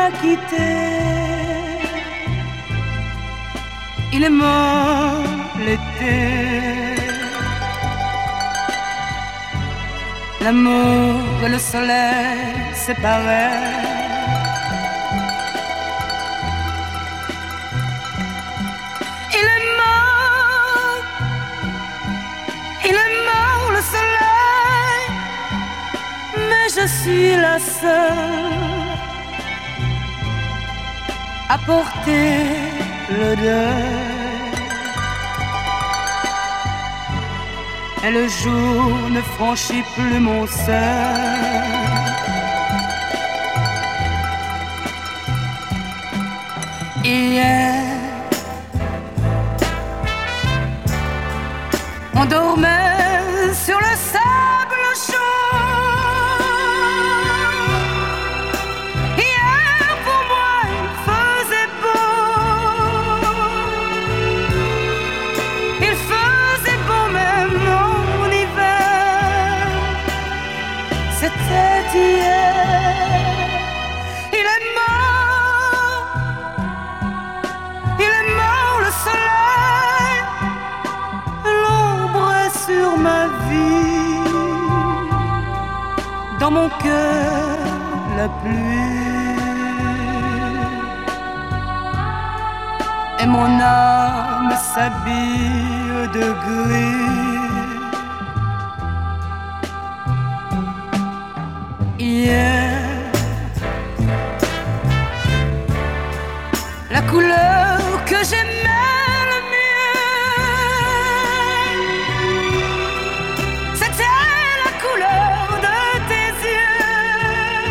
quitté. Il est mort l'été. L'amour et le soleil séparés. Il est mort le soleil, mais je suis la seule à porter le deuil. Et le jour ne franchit plus mon seuil. Hier, on dormait sur le sable chaud. Hier, pour moi, il faisait beau. Il faisait beau même en hiver. C'était hier. Il est mort le soleil. L'ombre est sur ma vie. Dans mon cœur, la pluie. Et mon âme s'habille de gris. Hier, la couleur que j'aimais le mieux, c'était la couleur de tes yeux.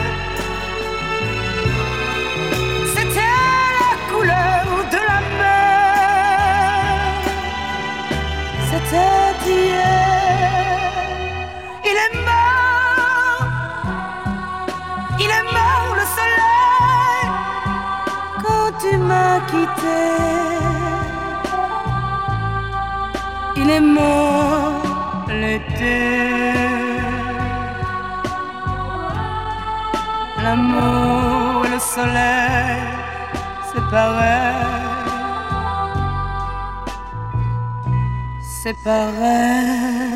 C'était la couleur de la mer. C'était hier. Il est mort le soleil quand tu m'as quitté. Il est mort l'été. L'amour et le soleil séparés.